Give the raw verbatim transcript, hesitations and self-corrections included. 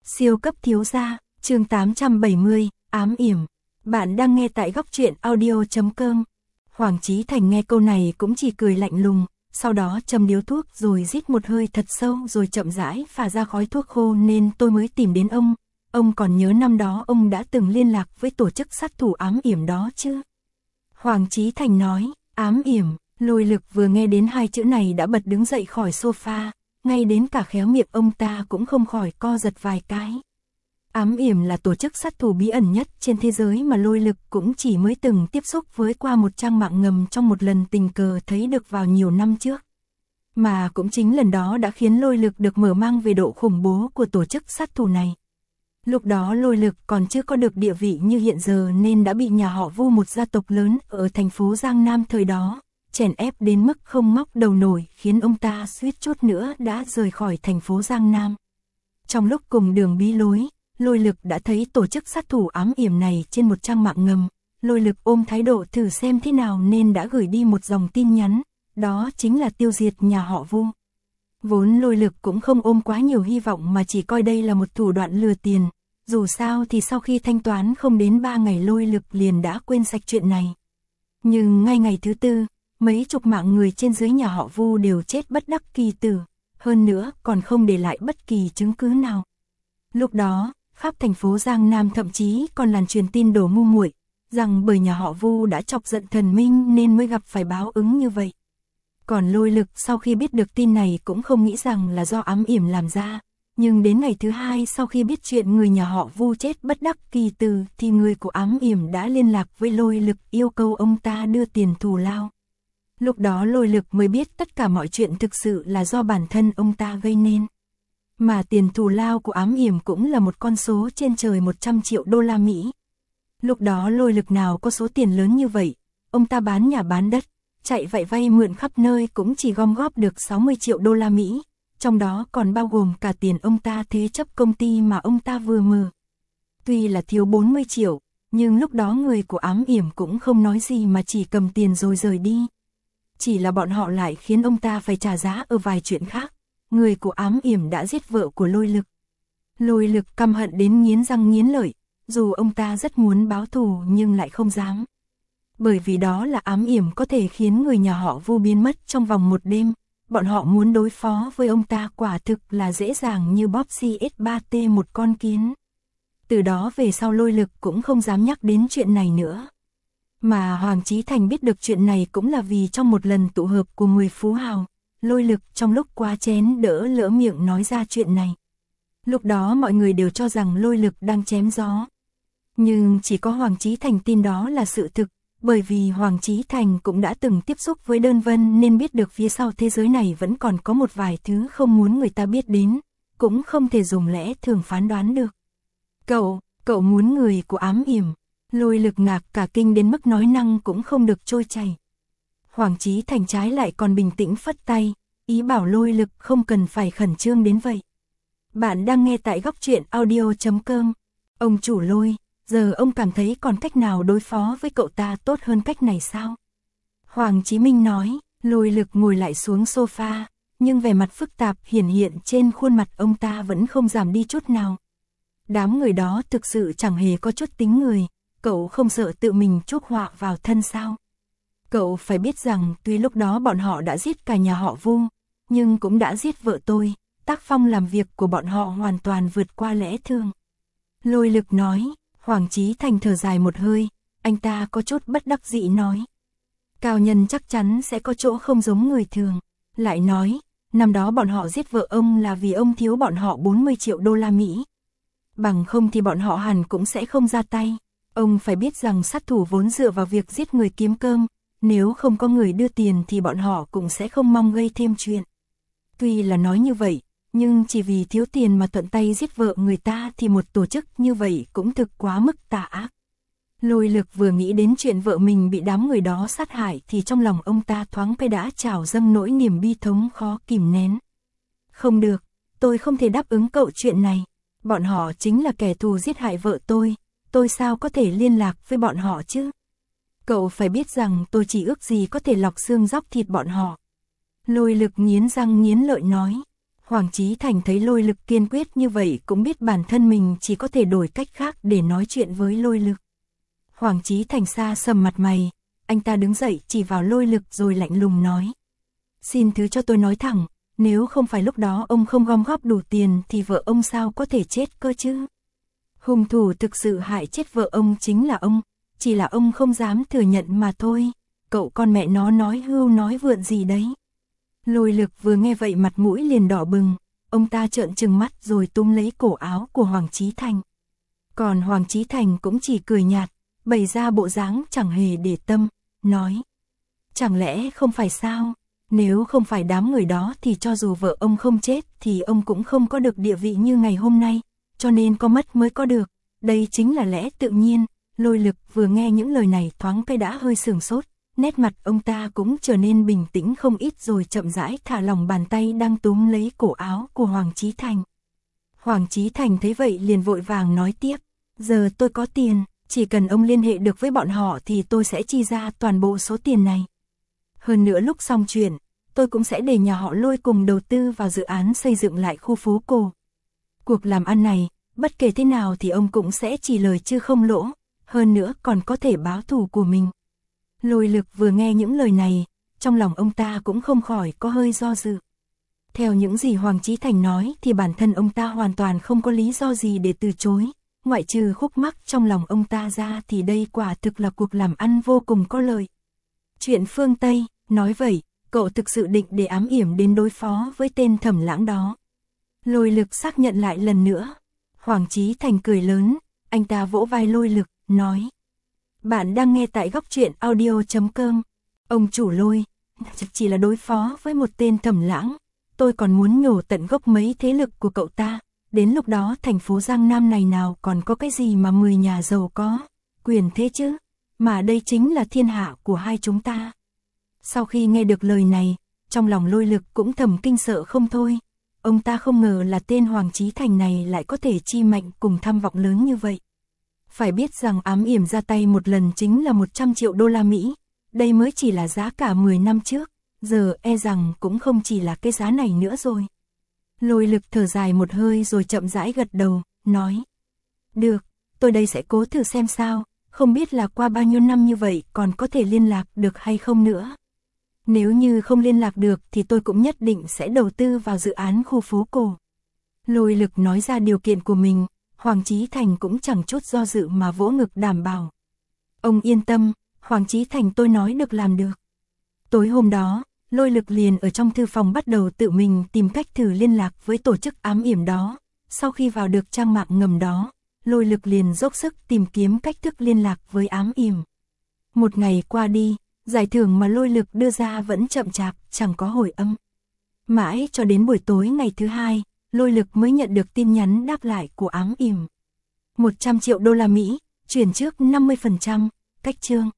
Siêu cấp thiếu gia, chương tám trăm bảy mươi, ám yểm. Bạn đang nghe tại góc truyện audio chấm com. Hoàng Chí Thành nghe câu này cũng chỉ cười lạnh lùng, sau đó châm điếu thuốc rồi rít một hơi thật sâu rồi chậm rãi phả ra khói thuốc khô, nên tôi mới tìm đến ông. Ông còn nhớ năm đó ông đã từng liên lạc với tổ chức sát thủ ám yểm đó chứ? Hoàng Chí Thành nói. Ám yểm. Lôi Lực vừa nghe đến hai chữ này đã bật đứng dậy khỏi sofa, ngay đến cả khéo miệng ông ta cũng không khỏi co giật vài cái. Ám yểm là tổ chức sát thủ bí ẩn nhất trên thế giới mà Lôi Lực cũng chỉ mới từng tiếp xúc với qua một trang mạng ngầm trong một lần tình cờ thấy được vào nhiều năm trước. Mà cũng chính lần đó đã khiến Lôi Lực được mở mang về độ khủng bố của tổ chức sát thủ này. Lúc đó Lôi Lực còn chưa có được địa vị như hiện giờ nên đã bị nhà họ Vu, một gia tộc lớn ở thành phố Giang Nam thời đó, chèn ép đến mức không móc đầu nổi, khiến ông ta suýt chút nữa đã rời khỏi thành phố Giang Nam. Trong lúc cùng đường bí lối, Lôi Lực đã thấy tổ chức sát thủ ám yểm này trên một trang mạng ngầm. Lôi Lực ôm thái độ thử xem thế nào nên đã gửi đi một dòng tin nhắn, đó chính là tiêu diệt nhà họ Vu. Vốn Lôi Lực cũng không ôm quá nhiều hy vọng mà chỉ coi đây là một thủ đoạn lừa tiền. Dù sao thì sau khi thanh toán không đến ba ngày Lôi Lực liền đã quên sạch chuyện này. Nhưng ngay ngày thứ tư, mấy chục mạng người trên dưới nhà họ Vu đều chết bất đắc kỳ tử, hơn nữa còn không để lại bất kỳ chứng cứ nào. Lúc đó, khắp thành phố Giang Nam thậm chí còn lan truyền tin đồn ngu muội rằng bởi nhà họ Vu đã chọc giận thần minh nên mới gặp phải báo ứng như vậy. Còn Lôi Lực sau khi biết được tin này cũng không nghĩ rằng là do ám yểm làm ra. Nhưng đến ngày thứ hai sau khi biết chuyện người nhà họ Vu chết bất đắc kỳ tử thì người của ám yểm đã liên lạc với Lôi Lực yêu cầu ông ta đưa tiền thù lao. Lúc đó Lôi Lực mới biết tất cả mọi chuyện thực sự là do bản thân ông ta gây nên. Mà tiền thù lao của ám yểm cũng là một con số trên trời một trăm triệu đô la Mỹ. Lúc đó Lôi Lực nào có số tiền lớn như vậy, ông ta bán nhà bán đất, chạy vạy vay mượn khắp nơi cũng chỉ gom góp được sáu mươi triệu đô la Mỹ. Trong đó còn bao gồm cả tiền ông ta thế chấp công ty mà ông ta vừa mở. Tuy là thiếu bốn mươi triệu, nhưng lúc đó người của ám yểm cũng không nói gì mà chỉ cầm tiền rồi rời đi. Chỉ là bọn họ lại khiến ông ta phải trả giá ở vài chuyện khác. Người của ám yểm đã giết vợ của Lôi Lực. Lôi Lực căm hận đến nghiến răng nghiến lợi, dù ông ta rất muốn báo thù nhưng lại không dám. Bởi vì đó là ám yểm có thể khiến người nhà họ Vu biến mất trong vòng một đêm. Bọn họ muốn đối phó với ông ta quả thực là dễ dàng như bóp xê ét ba T một con kiến. Từ đó về sau Lôi Lực cũng không dám nhắc đến chuyện này nữa. Mà Hoàng Chí Thành biết được chuyện này cũng là vì trong một lần tụ họp của người phú hào, Lôi Lực trong lúc quá chén đỡ lỡ miệng nói ra chuyện này. Lúc đó mọi người đều cho rằng Lôi Lực đang chém gió. Nhưng chỉ có Hoàng Chí Thành tin đó là sự thực. Bởi vì Hoàng Chí Thành cũng đã từng tiếp xúc với Đơn Vân nên biết được phía sau thế giới này vẫn còn có một vài thứ không muốn người ta biết đến, cũng không thể dùng lẽ thường phán đoán được. Cậu, cậu muốn người của ám yểm. Lôi Lực ngạc cả kinh đến mức nói năng cũng không được trôi chảy. Hoàng Chí Thành trái lại còn bình tĩnh phất tay, ý bảo Lôi Lực không cần phải khẩn trương đến vậy. Bạn đang nghe tại góc truyện audio chấm com. Ông chủ Lôi, giờ ông cảm thấy còn cách nào đối phó với cậu ta tốt hơn cách này sao? Hoàng Chí Minh nói. Lôi Lực ngồi lại xuống sofa, nhưng vẻ mặt phức tạp hiển hiện trên khuôn mặt ông ta vẫn không giảm đi chút nào. Đám người đó thực sự chẳng hề có chút tính người, cậu không sợ tự mình chuốc họa vào thân sao? Cậu phải biết rằng tuy lúc đó bọn họ đã giết cả nhà họ Vu, nhưng cũng đã giết vợ tôi, tác phong làm việc của bọn họ hoàn toàn vượt qua lẽ thường. Lôi Lực nói. Hoàng Chí Thành thở dài một hơi, anh ta có chút bất đắc dĩ nói. Cao nhân chắc chắn sẽ có chỗ không giống người thường. Lại nói, năm đó bọn họ giết vợ ông là vì ông thiếu bọn họ bốn mươi triệu đô la Mỹ. Bằng không thì bọn họ hẳn cũng sẽ không ra tay. Ông phải biết rằng sát thủ vốn dựa vào việc giết người kiếm cơm, nếu không có người đưa tiền thì bọn họ cũng sẽ không mong gây thêm chuyện. Tuy là nói như vậy, nhưng chỉ vì thiếu tiền mà thuận tay giết vợ người ta thì một tổ chức như vậy cũng thực quá mức tà ác. Lôi Lực vừa nghĩ đến chuyện vợ mình bị đám người đó sát hại thì trong lòng ông ta thoáng cái đã trào dâng nỗi niềm bi thống khó kìm nén. Không được, tôi không thể đáp ứng cậu chuyện này. Bọn họ chính là kẻ thù giết hại vợ tôi, tôi sao có thể liên lạc với bọn họ chứ? Cậu phải biết rằng tôi chỉ ước gì có thể lọc xương dóc thịt bọn họ. Lôi Lực nghiến răng nghiến lợi nói. Hoàng Chí Thành thấy Lôi Lực kiên quyết như vậy cũng biết bản thân mình chỉ có thể đổi cách khác để nói chuyện với Lôi Lực. Hoàng Chí Thành xa sầm mặt mày, anh ta đứng dậy chỉ vào Lôi Lực rồi lạnh lùng nói. Xin thứ cho tôi nói thẳng, nếu không phải lúc đó ông không gom góp đủ tiền thì vợ ông sao có thể chết cơ chứ? Hung thủ thực sự hại chết vợ ông chính là ông, chỉ là ông không dám thừa nhận mà thôi. Cậu con mẹ nó nói hưu nói vượn gì đấy? Lôi Lực vừa nghe vậy mặt mũi liền đỏ bừng, ông ta trợn trừng mắt rồi túm lấy cổ áo của Hoàng Chí Thành. Còn Hoàng Chí Thành cũng chỉ cười nhạt, bày ra bộ dáng chẳng hề để tâm, nói. Chẳng lẽ không phải sao? Nếu không phải đám người đó thì cho dù vợ ông không chết thì ông cũng không có được địa vị như ngày hôm nay, cho nên có mất mới có được, đây chính là lẽ tự nhiên. Lôi Lực vừa nghe những lời này thoáng cái đã hơi sửng sốt, nét mặt ông ta cũng trở nên bình tĩnh không ít rồi chậm rãi thả lỏng bàn tay đang túm lấy cổ áo của Hoàng Chí Thành. Hoàng Chí Thành thấy vậy liền vội vàng nói tiếp, giờ tôi có tiền, chỉ cần ông liên hệ được với bọn họ thì tôi sẽ chi ra toàn bộ số tiền này. Hơn nữa lúc xong chuyện, tôi cũng sẽ để nhà họ Lôi cùng đầu tư vào dự án xây dựng lại khu phố cổ. Cuộc làm ăn này, bất kể thế nào thì ông cũng sẽ chỉ lời chứ không lỗ, hơn nữa còn có thể báo thù của mình. Lôi Lực vừa nghe những lời này, trong lòng ông ta cũng không khỏi có hơi do dự. Theo những gì Hoàng Chí Thành nói thì bản thân ông ta hoàn toàn không có lý do gì để từ chối, ngoại trừ khúc mắc trong lòng ông ta ra thì đây quả thực là cuộc làm ăn vô cùng có lợi. Chuyện phương Tây, nói vậy, cậu thực sự định để ám yểm đến đối phó với tên Thẩm Lãng đó. Lôi Lực xác nhận lại lần nữa. Hoàng Chí Thành cười lớn, anh ta vỗ vai Lôi Lực, nói. Bạn đang nghe tại góc truyện audio chấm com. Ông chủ Lôi, chỉ là đối phó với một tên Thẩm Lãng, tôi còn muốn nhổ tận gốc mấy thế lực của cậu ta. Đến lúc đó thành phố Giang Nam này nào còn có cái gì mà mười nhà giàu có, quyền thế chứ, mà đây chính là thiên hạ của hai chúng ta. Sau khi nghe được lời này, trong lòng Lôi Lực cũng thầm kinh sợ không thôi. Ông ta không ngờ là tên Hoàng Chí Thành này lại có thể chi mạnh cùng tham vọng lớn như vậy. Phải biết rằng ám yểm ra tay một lần chính là một trăm triệu đô la Mỹ, đây mới chỉ là giá cả mười năm trước, giờ e rằng cũng không chỉ là cái giá này nữa rồi. Lôi Lực thở dài một hơi rồi chậm rãi gật đầu, nói. Được, tôi đây sẽ cố thử xem sao, không biết là qua bao nhiêu năm như vậy còn có thể liên lạc được hay không nữa. Nếu như không liên lạc được thì tôi cũng nhất định sẽ đầu tư vào dự án khu phố cổ. Lôi Lực nói ra điều kiện của mình, Hoàng Chí Thành cũng chẳng chút do dự mà vỗ ngực đảm bảo. Ông yên tâm, Hoàng Chí Thành tôi nói được làm được. Tối hôm đó, Lôi Lực liền ở trong thư phòng bắt đầu tự mình tìm cách thử liên lạc với tổ chức ám yểm đó. Sau khi vào được trang mạng ngầm đó, Lôi Lực liền dốc sức tìm kiếm cách thức liên lạc với ám yểm. Một ngày qua đi, giải thưởng mà Lôi Lực đưa ra vẫn chậm chạp, chẳng có hồi âm. Mãi cho đến buổi tối ngày thứ hai, Lôi Lực mới nhận được tin nhắn đáp lại của ám yểm. một trăm triệu đô la Mỹ, chuyển trước năm mươi phần trăm, cách chương.